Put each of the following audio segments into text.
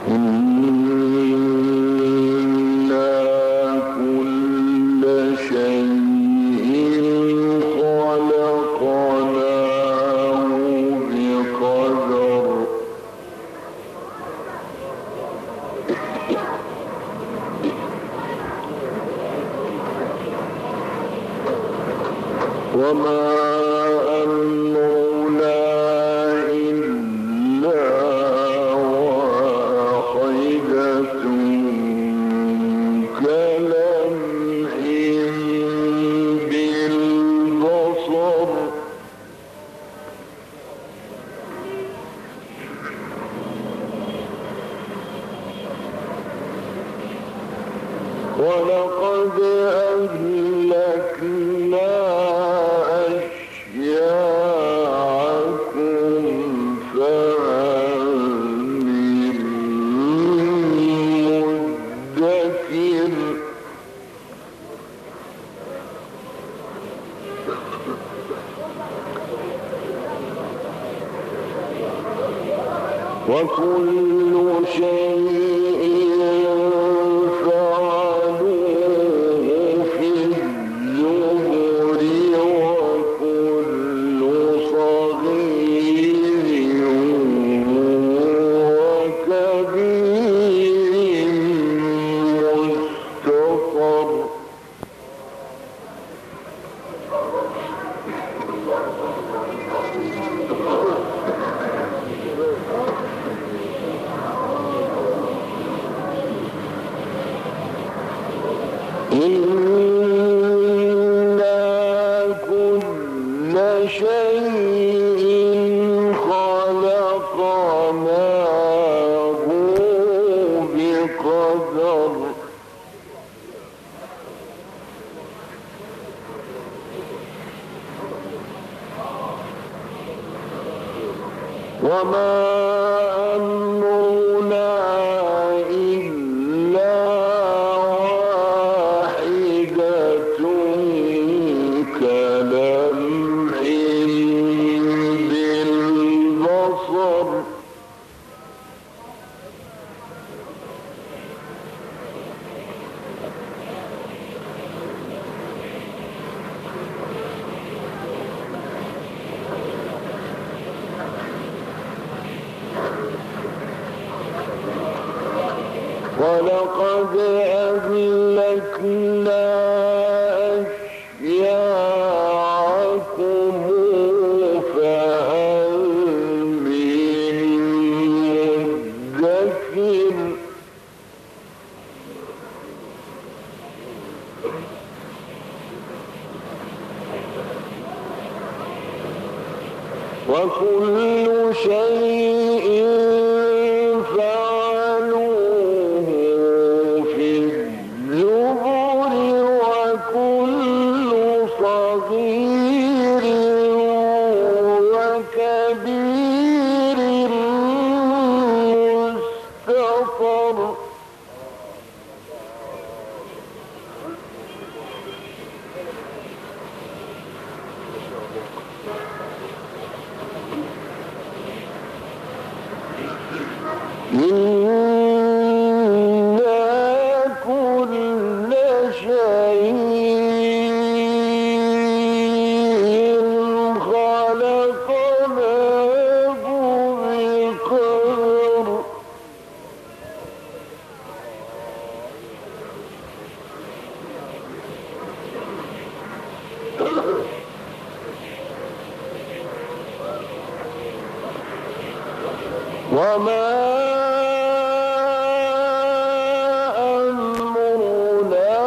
ولقد أهلكنا أشياعكم فهل من مدكر وكل شيء فعلوه في الزبر وكل صغير وكبير مستطر إنا كل شيء خلقناه بقدر وما أمرنا إلا واحدة كلمح بالبصر ولقد أهلكنا أشياعكم فهل من مدكر وكل شيء فعلوه في الزبر وكل صغير وكبير مستطر إنا كل شيء خلقناه بقدر وما أمرنا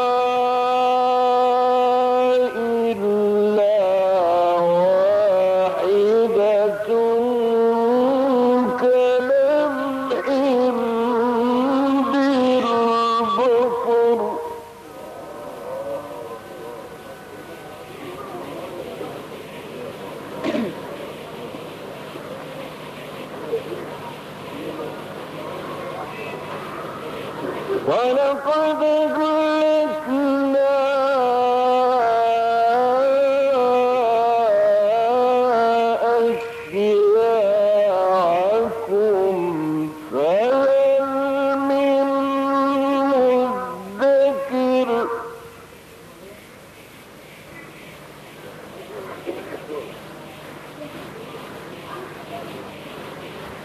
إلا واحدة كلمح بالبصر ولقد أهلكنا أشياعكم فهل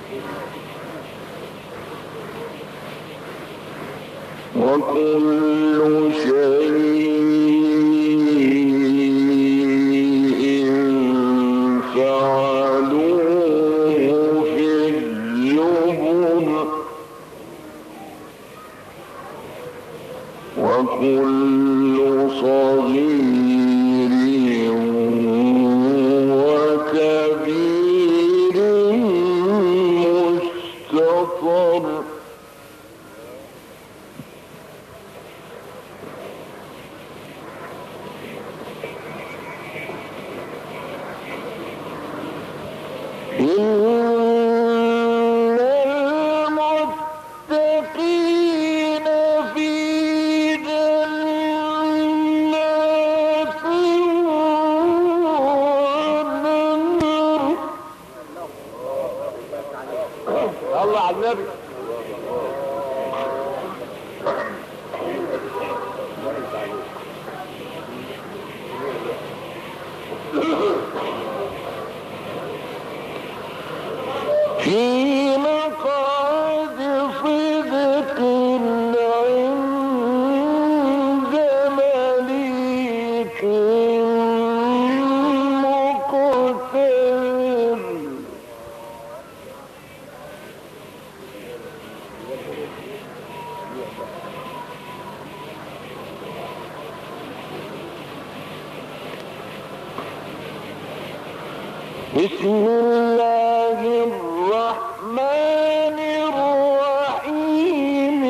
وكل شيء فعلوه في الزبر وكل صغير وكبير مستطر المتقين في جنات ونهر. الله على النبي. في مقعد صدق عند مليك مقتدر. بسم الله الرحمن الرحيم.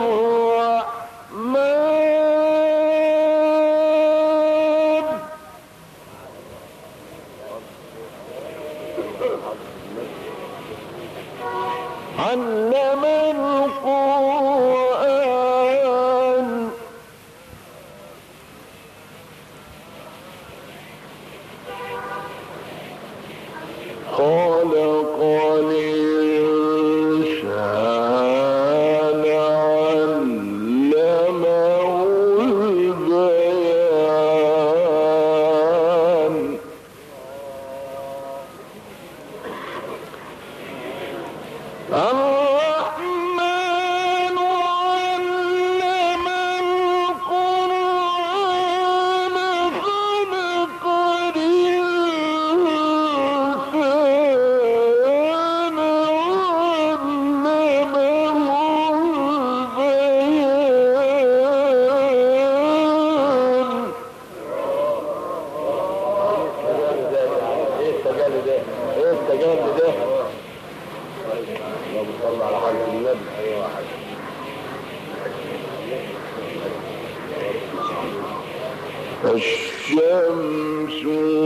الرحمن علم القرآن خلق الإنسان علمه البيان. الرحمن علم القرآن خلق الإنسان علمه البيان. ايه التجلي ده؟ ايه التجلي ده؟ اللهم صل على حضرة النبي. ايوه يا حاج. الشمس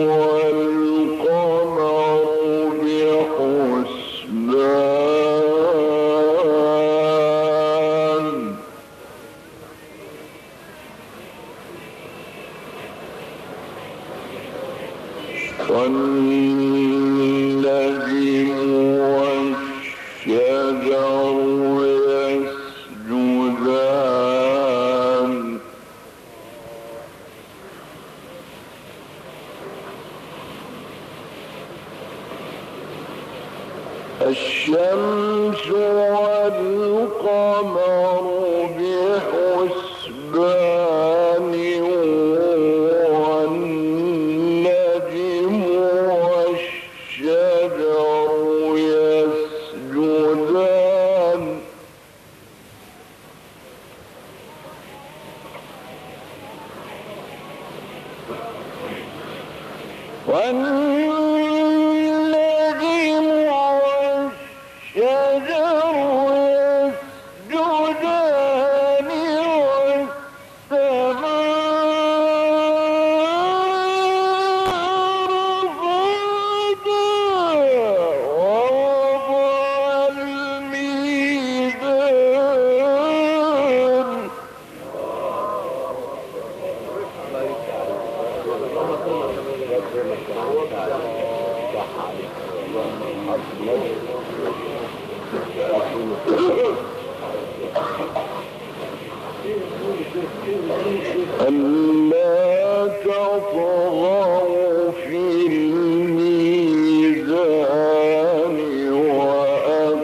والقمر بحسبان. والنجم والشجر يسجدان. الشمس والقمر بحسبان والنجم والشجر يسجدان. والنجم والشجر يسجدان والسماء رفعها ووضع الميزان. ألا تطغوا في الميزان وأقيموا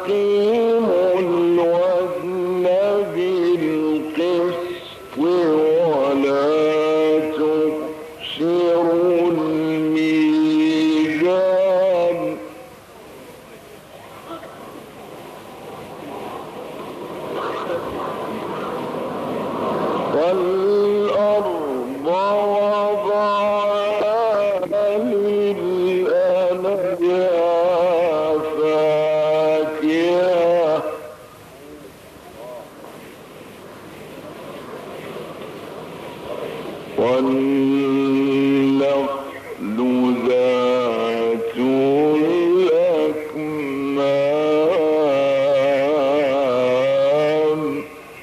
وأقيموا الوزن بالقسط ولا تخسروا الميزان والأرض وضعها للأنام فاكهة والنخل ذات الأكمام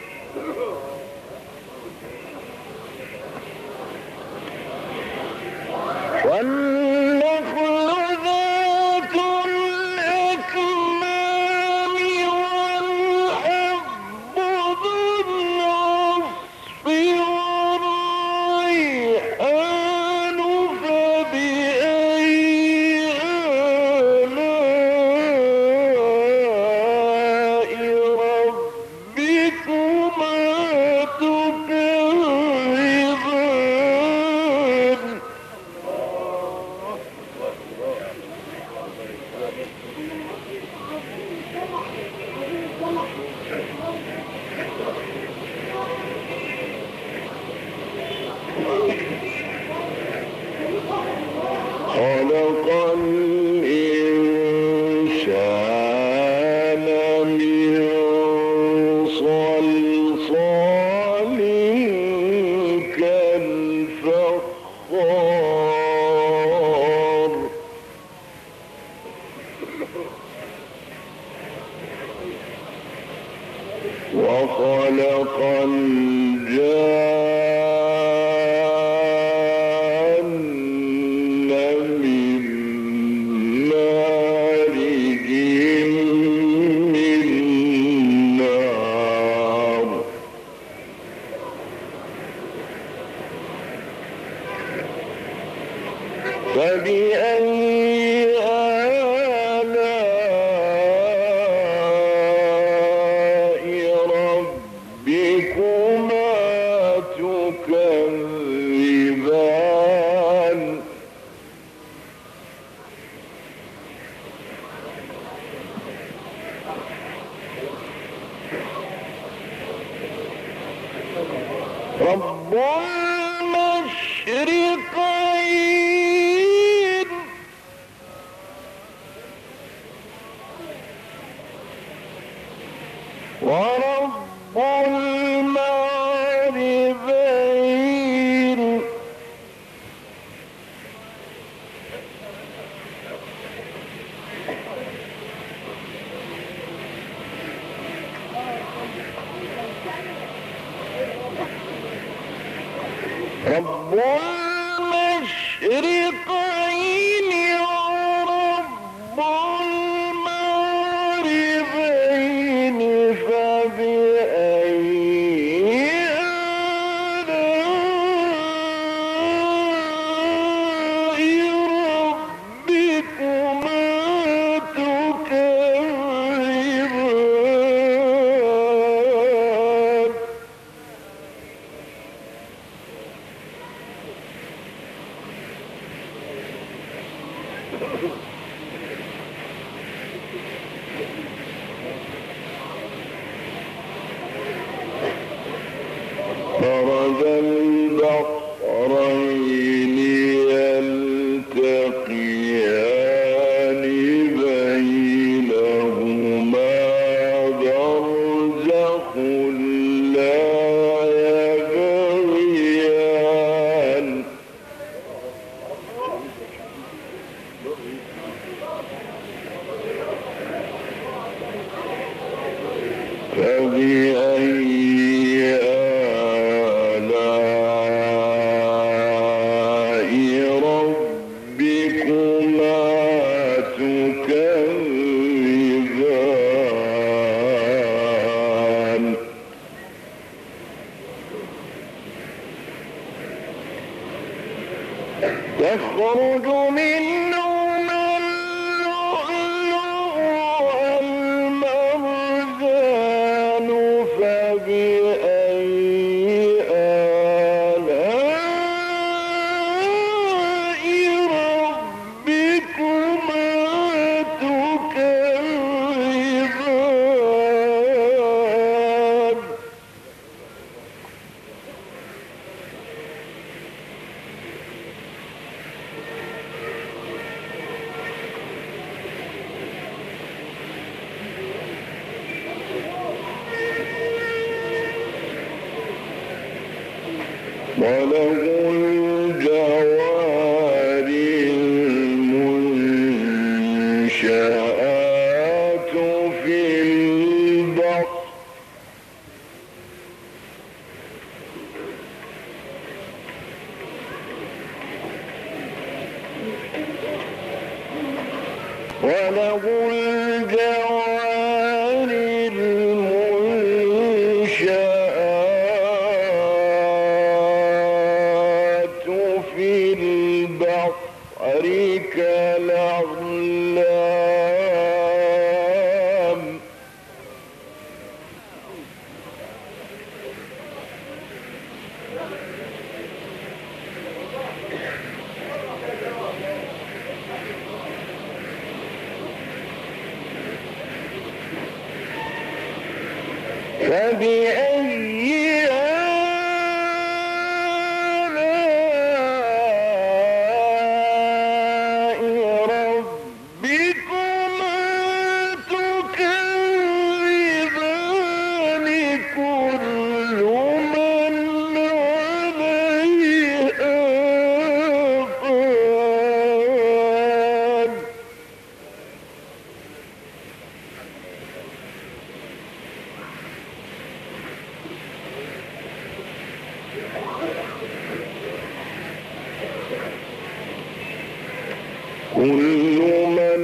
والنخل ذات الأكمام والحب ذو العصف والريحان فبأي آلاء ربكما تكذبان خلق الإنسان من صلصال كالفخار وخلق الجان من مارج من نار فبأي آلاء ربكما تكذبان رب المشرقين ورب المغربين رب المشرقين ورب المغربين فبأي آلاء ربكما تكذبان مرج البحرين يلتقيان بينهما برزخ لا يبغيان فبأي آلاء ربكما تكذبان يخرج منهما اللؤلؤ والمرجان وله الجوار المنشآت في البحر وله الجوار المنشآت في البحر كالأعلام فبأي آلاء ربكما تكذبان كل من عليها فان كل من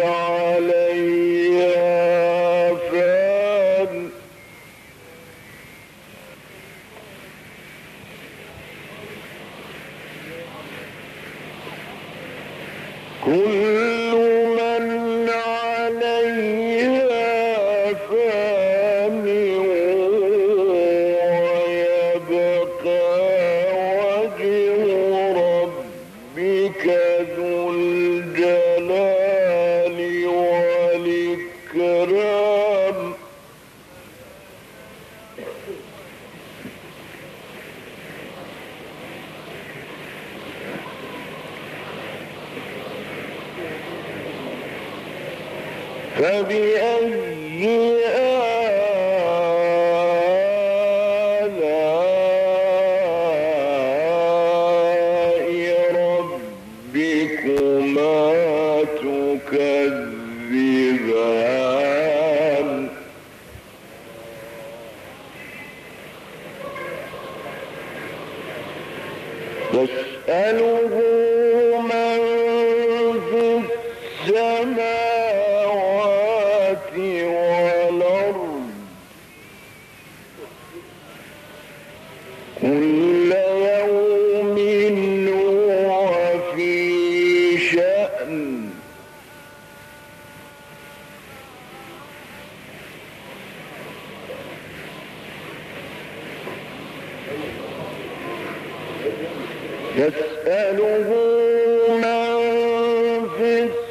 عليها فان كل من عليها فان ويبقى وجه ربك ذو الجلال والإكرام فبأي آلاء ربكما تكذبان يسأله من في السماوات والأرض كل يوم هو في شأن يسأله من في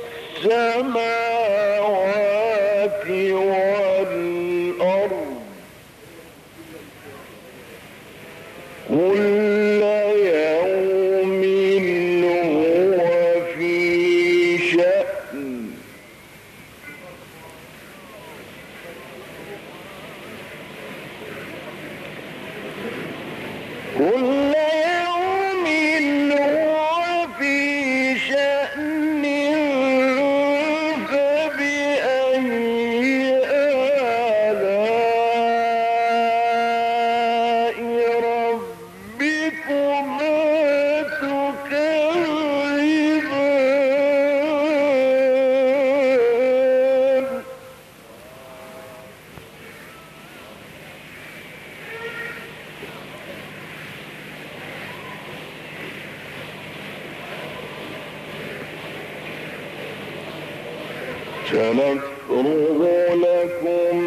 السماوات والأرض كل يوم هو في شأن كل يوم هو في شأن فبأي آلاء ربكما تكذبان سنفرغ لكم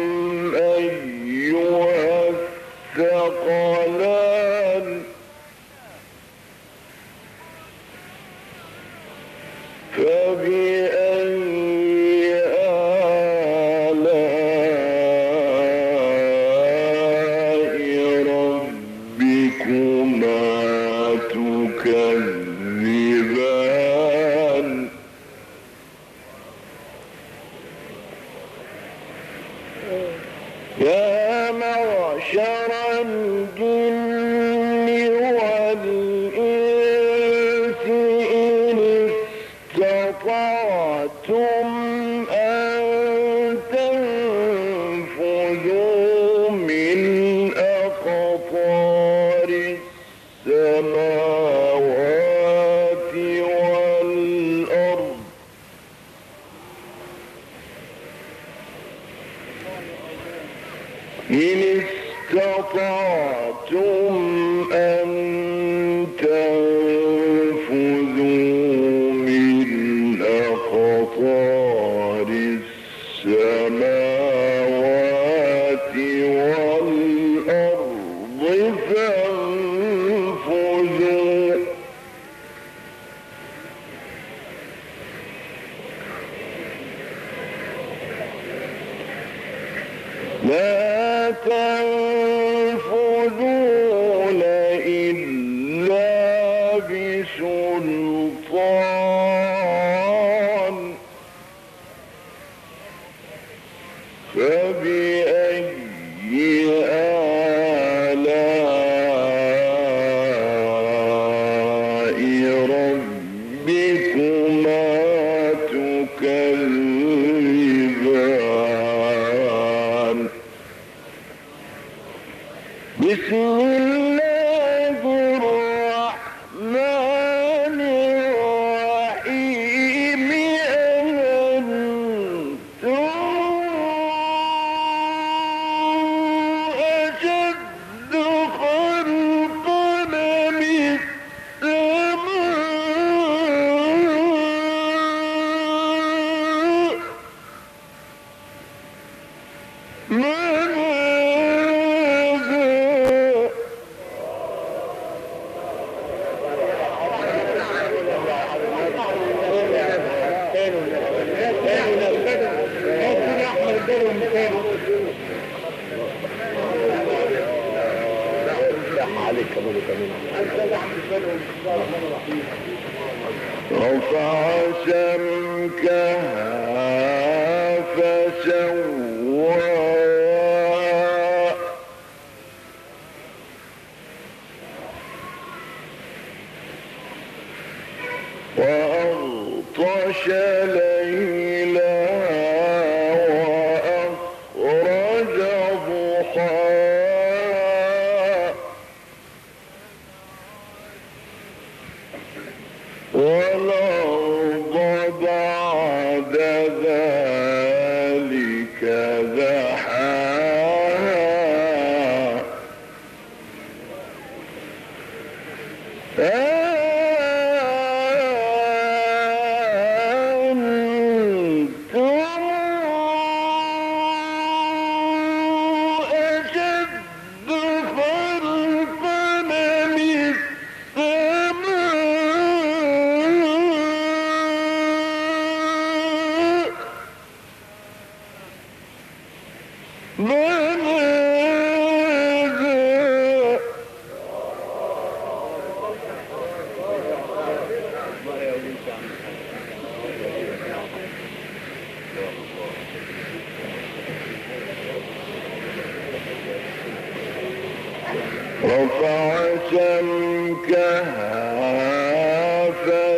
أيها الثقلان فبأي آلاء ربكما تكذبان يا معشر الجن والإنس إن استطعتم أن تنفذوا من أقطار السماوات والأرض فانفذوا لا تنفذون إلا بسلطان فبأي آلاء ربكما تكذبان بسم الله الرحمن الرحيم أنتم أشد خلقا من رفع سمكها فسواها وأغطش ليلها وأخرج ضحاها والأرض بعد ذلك دحاها أنتم أشد خلقا من رفع سمكها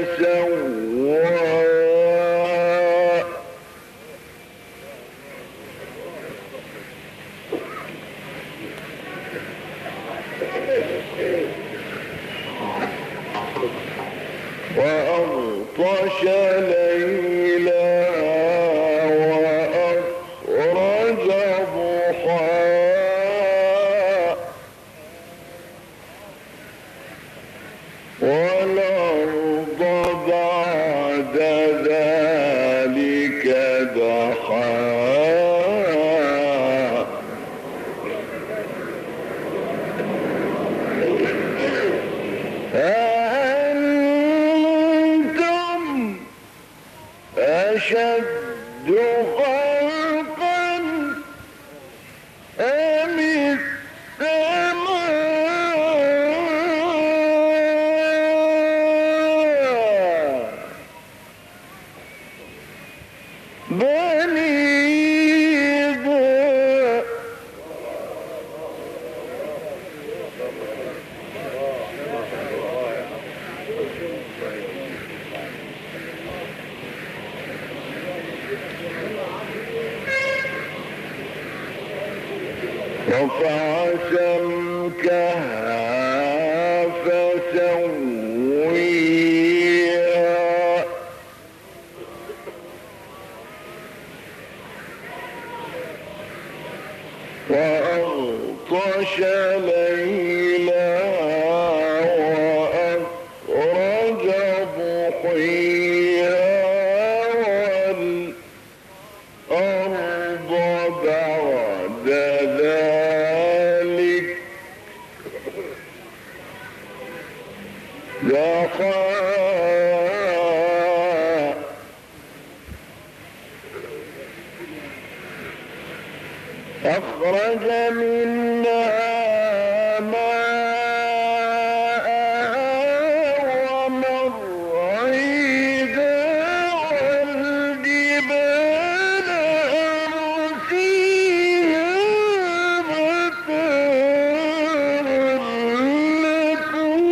فسواها وأغطش ليلها وأخرج ضحاها والأرض بعد ذلك دحاها أأنتم أشد خلقا أم السماء بنيها رفع سمكها فسويها وأغطش ليلها وأخرج ضحيها والأرض بعد ذلك دحاها أخرج منها ماءها ومرعيها والجبال أرسيها متاعا لكم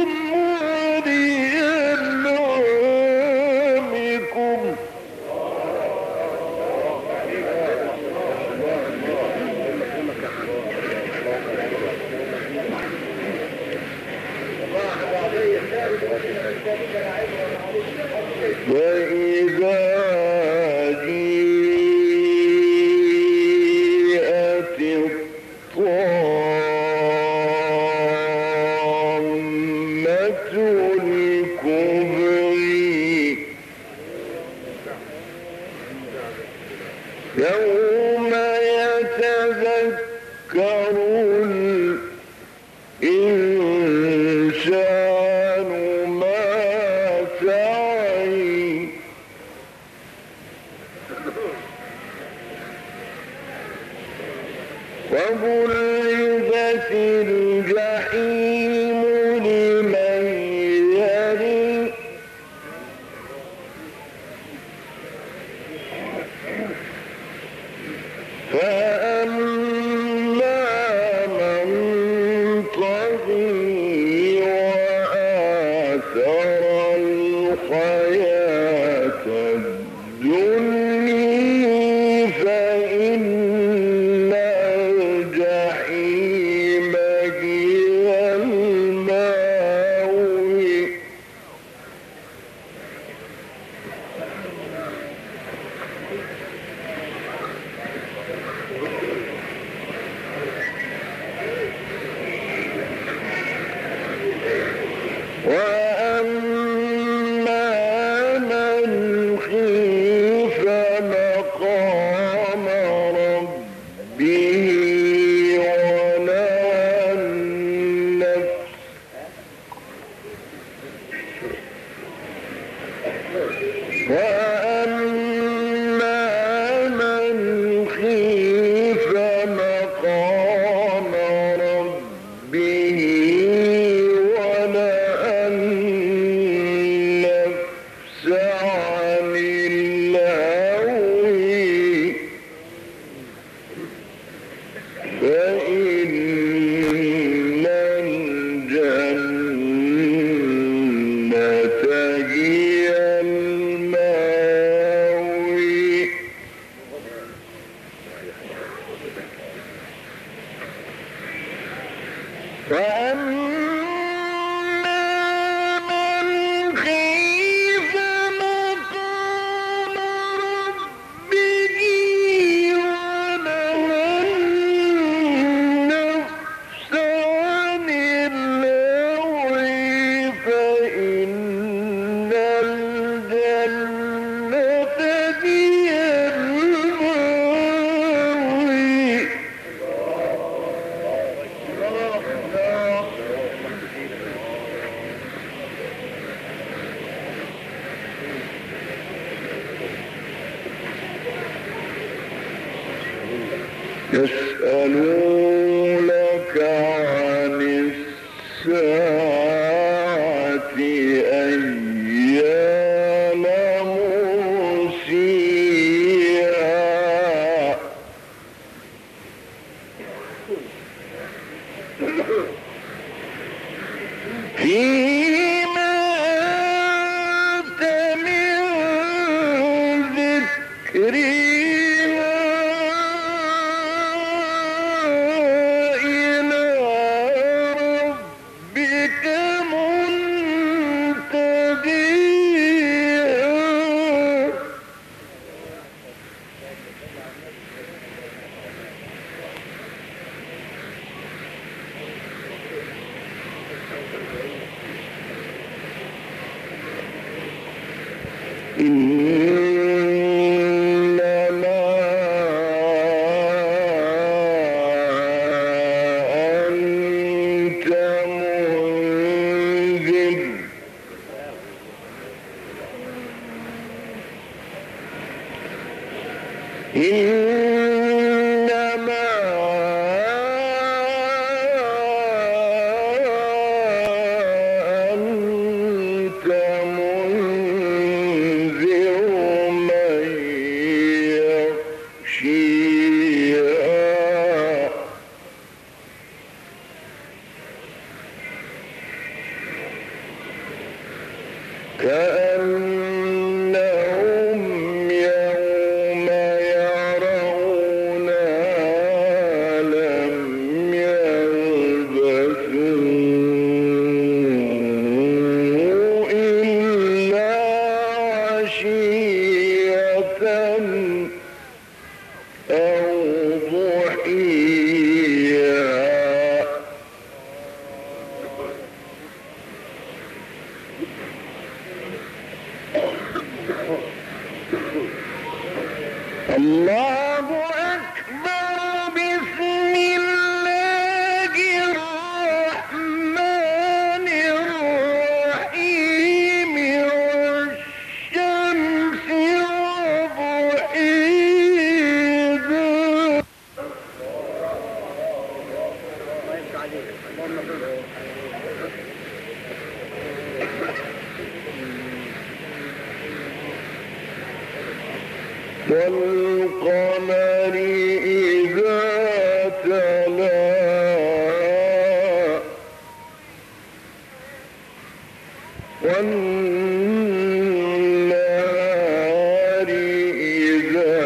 ولأنعامكم وإذا جيءت الطامة الكبرى يوم يتذكر الإنسان ما سعى وبرزت الجحيم لمن يرى فأما من طغى وآثر الحياة الدنيا فإن الجحيم هي المأوى وأما من خيف مقام ربه ونهى النفس وأما من خيف مقام ربه ونهى النفس عن الهوى فإن الجنة هي المأوى وأما من خيف مقام ربه ونهى النفس عن الهوى فإن الجنة هي المأوى يسألونك عن الساعة أيان مرسيها فيما أنت من ذكرها إلى ربك منتهيها إنما أنت منذر إنما أنت منذر من يخشيها كأنهم يوم يرونها لم يلبثوا إلا عشية أو ضحيها الله أكبر بسم الله الرحمن الرحيم والشمس وضحيها والقمر إذا تلاها والنهار إذا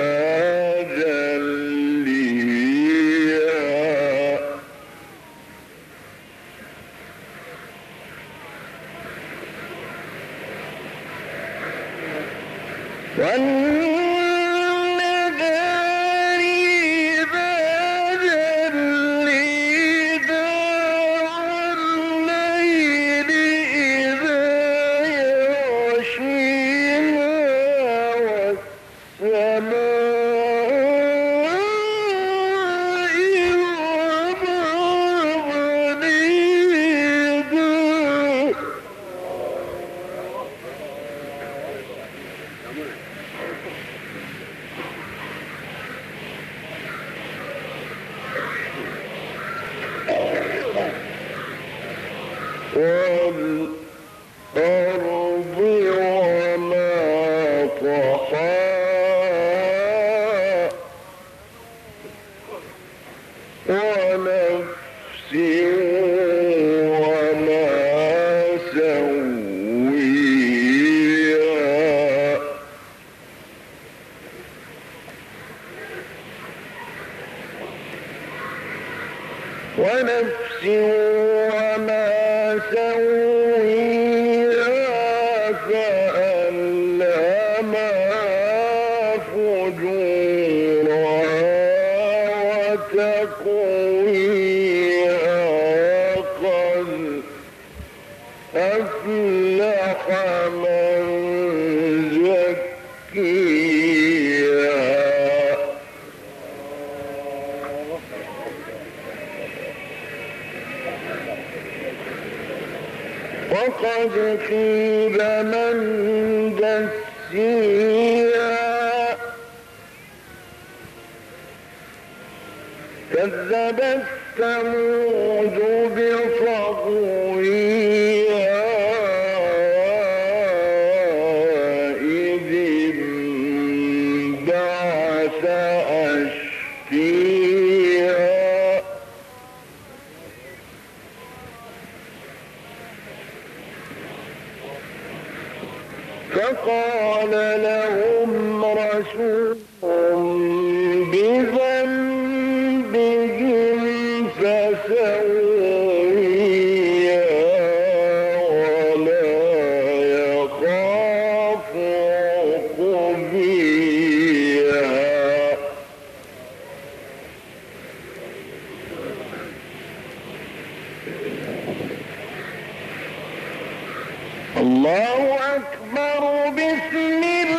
جليها والنهار إذا جليها والليل إذا يغشيها والسماء وما بنيها والأرض وما طحاها ونفس وما سويها ونفس وما سويها فألهمها فجورها وتقويها قد أفلح من زكيها وقد خيب من دسيها كذبت ثمود بطغويها إذ انبعث أشقيها فقال لهم رسولهم بذنبهم فسويها ولا يخاف عقبيها الله أكبر بسم الله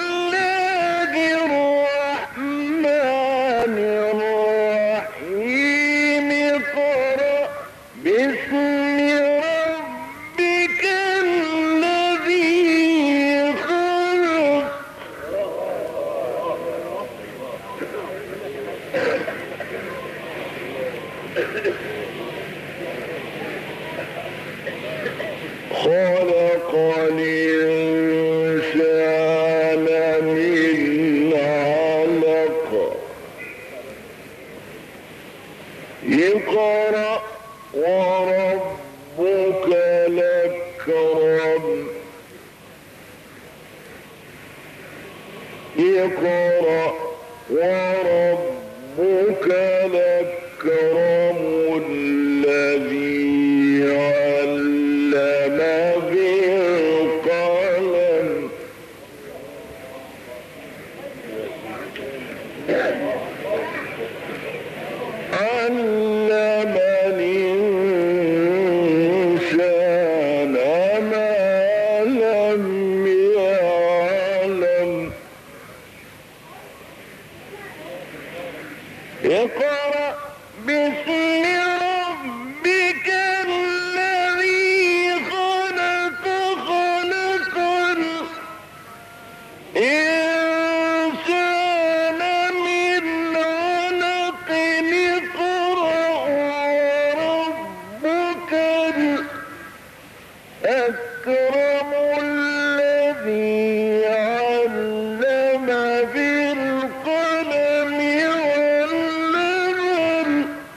باسم ربك الذي خلق خلق الإنسان من علق اقرأ وربك الأكرم اقرأ وربك الأكرم الذي علم بالقلم علم الإنسان ما لم يعلم اقرأ باسم ربك الذي خلق خلق الإنسان من علق اقرأ وربك الأكرم الذي علم بالقلم علم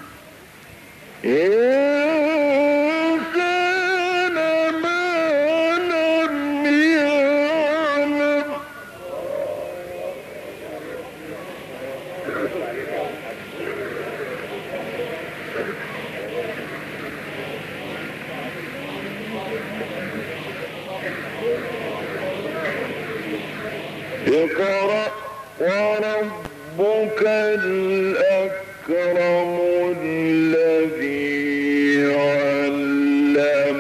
الإنسان ما لم يعلم اقرأ وربك الأكرم الذي علم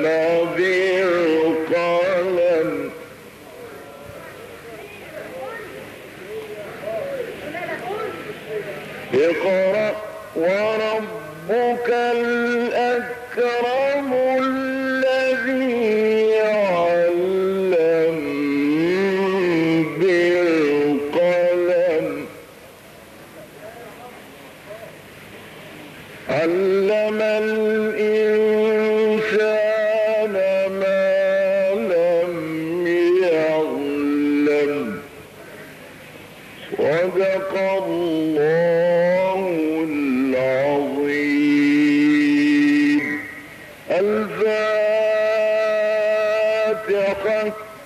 بالقلم اقرأ وربك الأكرم الذي علم بالقلم علم الإنسان ما لم يعلم صدق الله العظيم. الفاتحة.